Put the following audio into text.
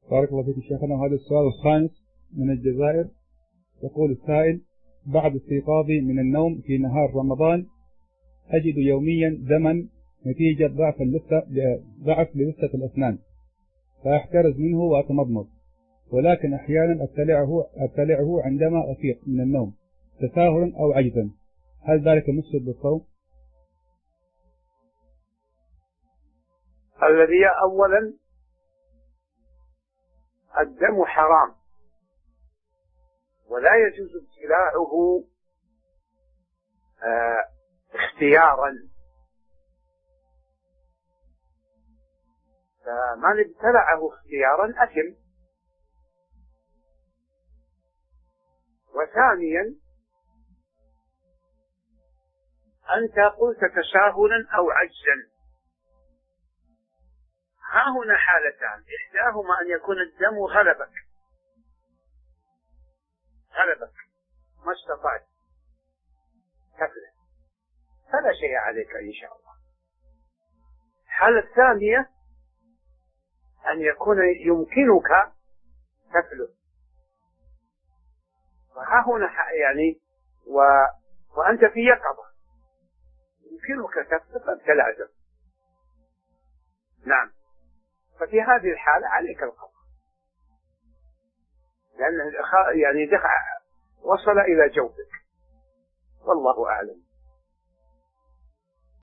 بارك الله فيك شيخنا. وهذا السؤال الخامس من الجزائر. يقول السائل: بعد استيقاظي من النوم في نهار رمضان أجد يوميا دما نتيجة ضعف للثة الأسنان، فأحترز منه وأتمضمض، ولكن أحيانا أبتلعه عندما أفيق من النوم تساهلا أو عجزا. هل ذلك مفسد للصوم؟ الذي أولا الدم حرام ولا يجوز ابتلاعه اختيارا، فمن ابتلعه اختيارا أثم. وثانيا أنت قلت تساهلا أو عجزا، ها هنا حالتان: إحداهما أن يكون الدم غلبك ما استطعت تفلح، فلا شيء عليك إن شاء الله. الحالة الثانية أن يكون يمكنك تفلح، وها هنا يعني وأنت في يقظة يمكنك تفلح فابتلعت. نعم، ففي هذه الحالة عليك القضاء، لأن يعني وصل إلى جوفك، والله أعلم.